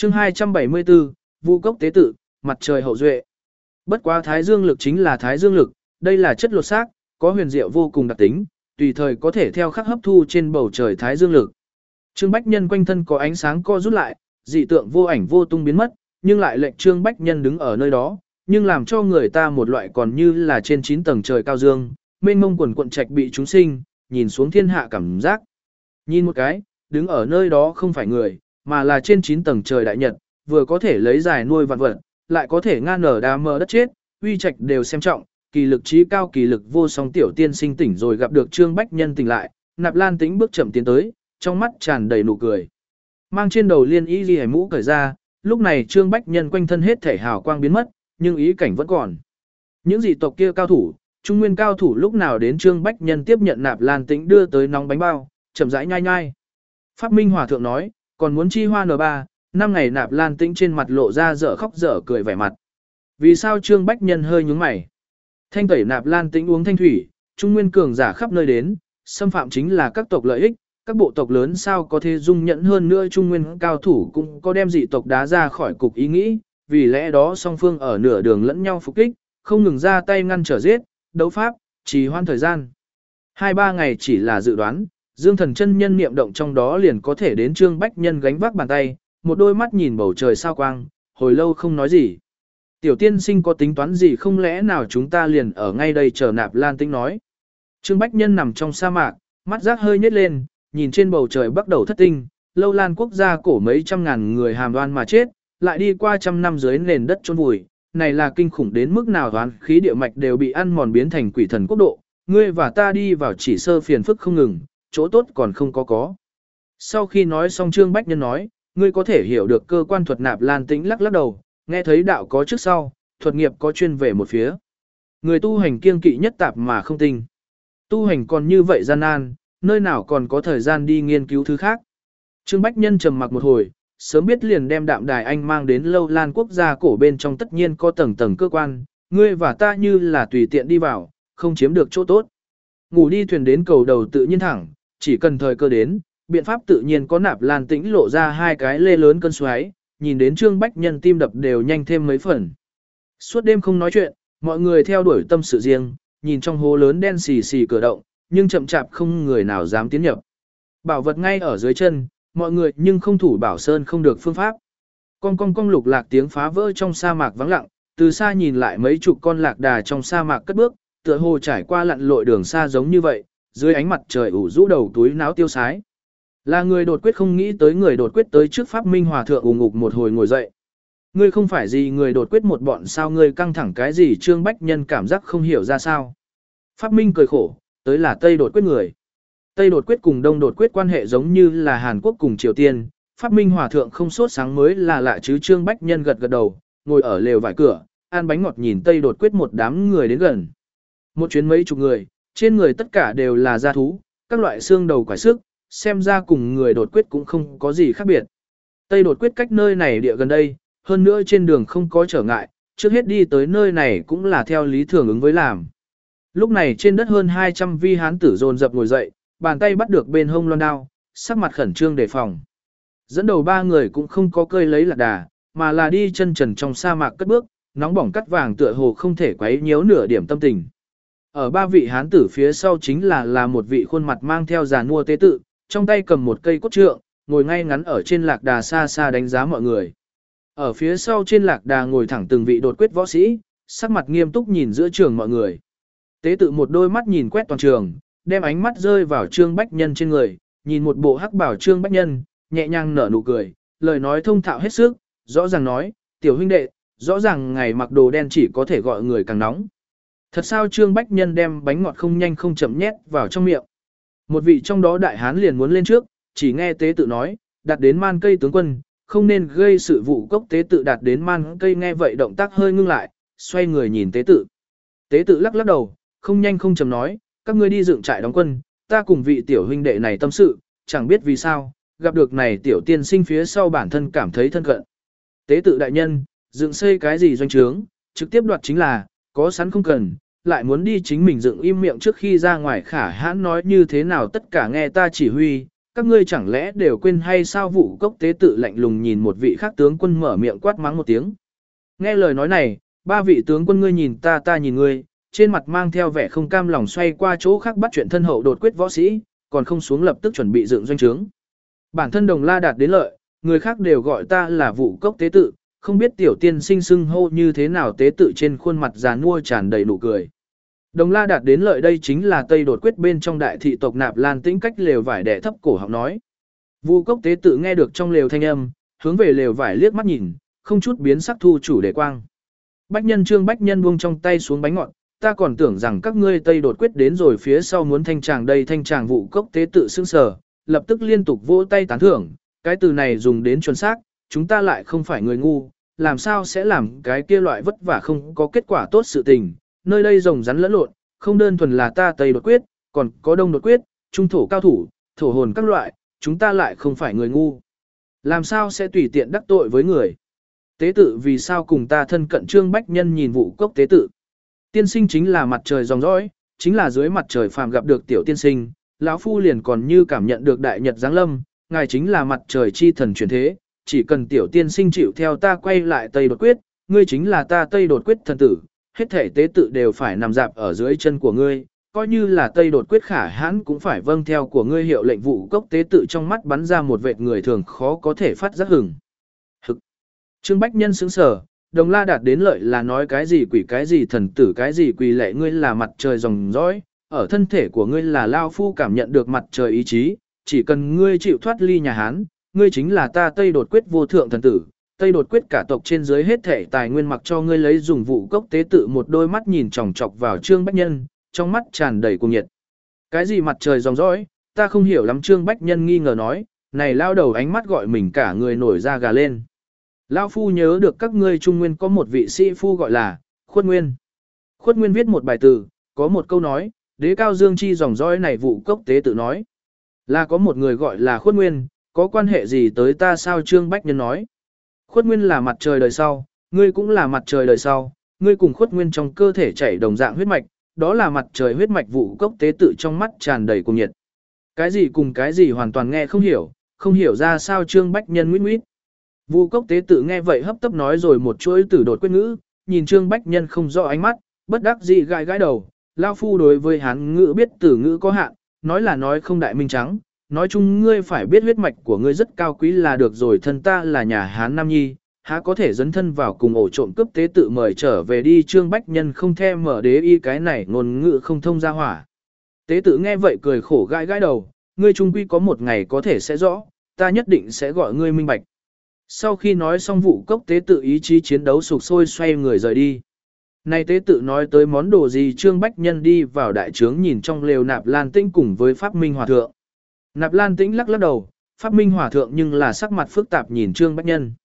Chương 274, Vu cốc tế tự, mặt trời hậu duệ. Bất quá thái dương lực chính là thái dương lực, đây là chất lột xác, có huyền diệu vô cùng đặc tính, tùy thời có thể theo khắc hấp thu trên bầu trời thái dương lực. Trương Bách Nhân quanh thân có ánh sáng co rút lại, dị tượng vô ảnh vô tung biến mất, nhưng lại lệnh Trương Bách Nhân đứng ở nơi đó, nhưng làm cho người ta một loại còn như là trên 9 tầng trời cao dương, mênh mông quần quận trạch bị chúng sinh, nhìn xuống thiên hạ cảm giác. Nhìn một cái, đứng ở nơi đó không phải người, mà là trên 9 tầng trời đại nhật, vừa có thể lấy dài nuôi vạn vật, lại có thể ngang nở đá mờ đất chết, uy trạch đều xem trọng, kỳ lực trí cao kỳ lực vô song tiểu tiên sinh tỉnh rồi gặp được Trương Bách Nhân tỉnh lại, Nạp Lan Tĩnh bước chậm tiến tới, trong mắt tràn đầy nụ cười. Mang trên đầu liên y liễu mũ cởi ra, lúc này Trương Bách Nhân quanh thân hết thể hào quang biến mất, nhưng ý cảnh vẫn còn. Những dị tộc kia cao thủ, trung nguyên cao thủ lúc nào đến Trương Bách Nhân tiếp nhận Nạp Lan Tĩnh đưa tới nóng bánh bao, chậm rãi nhai nhai. Pháp Minh Hòa thượng nói, còn muốn chi hoa N3, 5 ngày Nạp Lan Tĩnh trên mặt lộ ra dở khóc dở cười vẻ mặt. Vì sao Trương Bách Nhân hơi nhướng mày? Thanh tẩy Nạp Lan Tĩnh uống thanh thủy, trung nguyên cường giả khắp nơi đến, xâm phạm chính là các tộc lợi ích, các bộ tộc lớn sao có thể dung nhẫn hơn nữa trung nguyên cao thủ cũng có đem dị tộc đá ra khỏi cục ý nghĩ, vì lẽ đó song phương ở nửa đường lẫn nhau phục kích, không ngừng ra tay ngăn trở giết, đấu pháp, trì hoãn thời gian. 2-3 ngày chỉ là dự đoán, Dương Thần chân nhân niệm động trong đó liền có thể đến Trương Bách Nhân gánh vác bàn tay, một đôi mắt nhìn bầu trời sao quang, hồi lâu không nói gì. Tiểu tiên sinh có tính toán gì không lẽ nào chúng ta liền ở ngay đây chờ Nạp Lan Tĩnh nói. Trương Bách Nhân nằm trong sa mạc, mắt giác hơi nhếch lên, nhìn trên bầu trời bắt đầu thất tinh, Lâu Lan quốc gia cổ mấy trăm ngàn người hàm đoan mà chết, lại đi qua trăm năm dưới nền đất chôn vùi, này là kinh khủng đến mức nào toán khí địa mạch đều bị ăn mòn biến thành quỷ thần quốc độ, ngươi và ta đi vào chỉ sơ phiền phức không ngừng, chỗ tốt còn không có. Sau khi nói xong Trương Bách Nhân nói, ngươi có thể hiểu được cơ quan thuật. Nạp Lan Tĩnh lắc lắc đầu, nghe thấy đạo có trước sau, thuật nghiệp có chuyên về một phía. Người tu hành kiêng kỵ nhất tạp mà không tinh. Tu hành còn như vậy gian nan, nơi nào còn có thời gian đi nghiên cứu thứ khác. Trương Bách Nhân trầm mặc một hồi, sớm biết liền đem Đạm Đài Anh mang đến Lâu Lan quốc gia cổ bên trong tất nhiên có tầng tầng cơ quan, ngươi và ta như là tùy tiện đi vào, không chiếm được chỗ tốt. Ngủ đi thuyền đến cầu đầu tự nhiên thẳng, chỉ cần thời cơ đến, biện pháp tự nhiên có. Nạp Lan Tĩnh lộ ra hai cái lê lớn cơn xoáy, nhìn đến Trương Bách Nhân tim đập đều nhanh thêm mấy phần. Suốt đêm không nói chuyện, mọi người theo đuổi tâm sự riêng, nhìn trong hố lớn đen xì xì cửa động, nhưng chậm chạp không người nào dám tiến nhập. Bảo vật ngay ở dưới chân, mọi người nhưng không thủ bảo sơn không được phương pháp. Cong lục lạc tiếng phá vỡ trong sa mạc vắng lặng, từ xa nhìn lại mấy chục con lạc đà trong sa mạc cất bước, tựa hồ trải qua lặn lội đường xa giống như vậy, dưới ánh mặt trời ủ rũ đầu túi náo tiêu sái. Là người đột quyết không nghĩ tới người đột quyết tới trước Pháp Minh Hòa thượng ù ngục một hồi ngồi dậy. Ngươi không phải gì người đột quyết một bọn sao ngươi căng thẳng cái gì? Trương Bách Nhân cảm giác không hiểu ra sao. Pháp Minh cười khổ, tới là Tây đột quyết người. Tây đột quyết cùng Đông đột quyết quan hệ giống như là Hàn Quốc cùng Triều Tiên, Pháp Minh Hòa thượng không sốt sáng mới là lạ chứ. Trương Bách Nhân gật gật đầu, ngồi ở lều vải cửa, ăn bánh ngọt nhìn Tây đột quyết một đám người đến gần. Một chuyến mấy chục người, trên người tất cả đều là da thú, các loại xương đầu quải sức, xem ra cùng người đột quyết cũng không có gì khác biệt. Tây đột quyết cách nơi này địa gần đây, hơn nữa trên đường không có trở ngại, trước hết đi tới nơi này cũng là theo lý thường ứng với làm. Lúc này trên đất hơn 200 vi hán tử dồn dập ngồi dậy, bàn tay bắt được bên hông loan đao, sắc mặt khẩn trương đề phòng. Dẫn đầu ba người cũng không có cơi lấy lạc đà, mà là đi chân trần trong sa mạc cất bước, nóng bỏng cắt vàng tựa hồ không thể quấy nhiễu nửa điểm tâm tình. Ở ba vị hán tử phía sau chính là một vị khuôn mặt mang theo giàn mua tế tự, trong tay cầm một cây cốt trượng, ngồi ngay ngắn ở trên lạc đà xa xa đánh giá mọi người. Ở phía sau trên lạc đà ngồi thẳng từng vị đột quyết võ sĩ, sắc mặt nghiêm túc nhìn giữa trường mọi người. Tế tự một đôi mắt nhìn quét toàn trường, đem ánh mắt rơi vào Trương Bách Nhân trên người, nhìn một bộ hắc bảo Trương Bách Nhân, nhẹ nhàng nở nụ cười, lời nói thông thạo hết sức, rõ ràng nói, tiểu huynh đệ, rõ ràng ngày mặc đồ đen chỉ có thể gọi người càng nóng. Thật sao? Trương Bách Nhân đem bánh ngọt không nhanh không chậm nhét vào trong miệng. Một vị trong đó đại hán liền muốn lên trước, chỉ nghe tế tự nói, đặt đến man cây tướng quân, không nên gây sự vụ cốc. Tế tự đặt đến man cây nghe vậy động tác hơi ngưng lại, xoay người nhìn tế tự. Tế tự lắc lắc đầu, không nhanh không chậm nói, các ngươi đi dựng trại đóng quân, ta cùng vị tiểu huynh đệ này tâm sự, chẳng biết vì sao, gặp được này tiểu tiên sinh phía sau bản thân cảm thấy thân cận. Tế tự đại nhân, dựng xây cái gì doanh trướng, trực tiếp đoạt chính là, có sẵn không cần, lại muốn đi chính mình dựng. Im miệng trước khi ra ngoài. Khả hãn nói như thế nào tất cả nghe ta chỉ huy, các ngươi chẳng lẽ đều quên hay sao? Vụ cốc tế tự lạnh lùng nhìn một vị khác tướng quân mở miệng quát mắng một tiếng. Nghe lời nói này, ba vị tướng quân ngươi nhìn ta ta nhìn ngươi, trên mặt mang theo vẻ không cam lòng xoay qua chỗ khác bắt chuyện thân hậu đột quyết võ sĩ, còn không xuống lập tức chuẩn bị dựng doanh trướng. Bản thân Đồng La Đạt đến lợi, người khác đều gọi ta là Vụ cốc tế tự, không biết tiểu tiên sinh xưng hô như thế nào. Tế tự trên khuôn mặt già nua tràn đầy nụ cười. Đồng La Đạt đến lợi đây chính là Tây đột quyết bên trong đại thị tộc Nạp Lan Tĩnh cách lều vải đẻ thấp cổ họng nói. Vu cốc tế tự nghe được trong lều thanh âm, hướng về lều vải liếc mắt nhìn, không chút biến sắc thu chủ đề quang. Bách nhân Trương Bách nhân buông trong tay xuống bánh ngọt, ta còn tưởng rằng các ngươi Tây đột quyết đến rồi phía sau muốn thanh tràng đây. Thanh tràng Vụ cốc tế tự sững sờ, lập tức liên tục vỗ tay tán thưởng, cái từ này dùng đến chuẩn xác, chúng ta lại không phải người ngu, làm sao sẽ làm cái kia loại vất vả không có kết quả tốt sự tình. Nơi đây rồng rắn lẫn lộn, không đơn thuần là ta Tây đột quyết, còn có Đông đột quyết, trung thổ cao thủ, thổ hồn các loại, chúng ta lại không phải người ngu. Làm sao sẽ tùy tiện đắc tội với người. Tế tự vì sao cùng ta thân cận? Trương Bách nhân nhìn Vụ cốc tế tự. Tiên sinh chính là mặt trời dòng dõi, chính là dưới mặt trời phàm gặp được tiểu tiên sinh, lão phu liền còn như cảm nhận được đại nhật giáng lâm, ngài chính là mặt trời chi thần chuyển thế, chỉ cần tiểu tiên sinh chịu theo ta quay lại Tây đột quyết, ngươi chính là ta Tây đột quyết thần tử, hết thể tế tự đều phải nằm dạp ở dưới chân của ngươi, coi như là Tây đột quyết khả hãn cũng phải vâng theo của ngươi hiệu lệnh. Vụ cốc tế tự trong mắt bắn ra một vệt người thường khó có thể phát giác hừng. Hực. Trương Bách nhân sững sờ, Đồng La Đạt đến lợi là nói cái gì quỷ cái gì thần tử cái gì quỳ lệ, ngươi là mặt trời dòng dõi, ở thân thể của ngươi là lao phu cảm nhận được mặt trời ý chí, chỉ cần ngươi chịu thoát ly nhà Hán, ngươi chính là ta Tây đột quyết vô thượng thần tử. Tây đột quyết cả tộc trên dưới hết thể tài nguyên mặc cho ngươi lấy dùng. Vụ cốc tế tự một đôi mắt nhìn chòng chọc vào Trương Bách nhân, trong mắt tràn đầy cuồng nhiệt. Cái gì mặt trời dòng dõi, ta không hiểu lắm. Trương Bách nhân nghi ngờ nói, này lao đầu ánh mắt gọi mình cả người nổi da gà lên. Lao phu nhớ được các ngươi Trung Nguyên có một vị sĩ phu gọi là Khuất Nguyên. Khuất Nguyên viết một bài từ, có một câu nói, đế cao dương chi dòng dõi này. Vụ cốc tế tự nói, là có một người gọi là Khuất Nguyên, có quan hệ gì tới ta sao? Trương Bách nhân nói, Khuất Nguyên là mặt trời đời sau, ngươi cũng là mặt trời đời sau, ngươi cùng Khuất Nguyên trong cơ thể chảy đồng dạng huyết mạch, đó là mặt trời huyết mạch. Vụ cốc tế tự trong mắt tràn đầy cuồng nhiệt. Cái gì cùng cái gì hoàn toàn nghe không hiểu ra sao. Trương Bách nhân nguyết nguyết. Vụ cốc tế tự nghe vậy hấp tấp nói rồi một chuỗi tử đột quyết ngữ, nhìn Trương Bách nhân không rõ ánh mắt, bất đắc dĩ gãi gãi đầu. Lao phu đối với Hán ngữ biết tử ngữ có hạn, nói là nói không đại minh trắng, nói chung ngươi phải biết huyết mạch của ngươi rất cao quý là được rồi. Thân ta là nhà Hán Nam Nhi, há có thể dấn thân vào cùng ổ trộm cướp. Tế tự mời trở về đi. Trương Bách nhân không thèm mở đế y cái này ngôn ngữ không thông ra hỏa. Tế tự nghe vậy cười khổ gãi gãi đầu, ngươi trung quy có một ngày có thể sẽ rõ, ta nhất định sẽ gọi ngươi minh bạch. Sau khi nói xong, Vụ cốc tế tự ý chí chiến đấu sục sôi xoay người rời đi. Này tế tự nói tới món đồ gì? Trương Bách nhân đi vào đại trướng nhìn trong lều Nạp Lan Tĩnh cùng với Pháp Minh Hòa thượng. Nạp Lan Tĩnh lắc lắc đầu, Pháp Minh Hòa thượng nhưng là sắc mặt phức tạp nhìn Trương Bách nhân.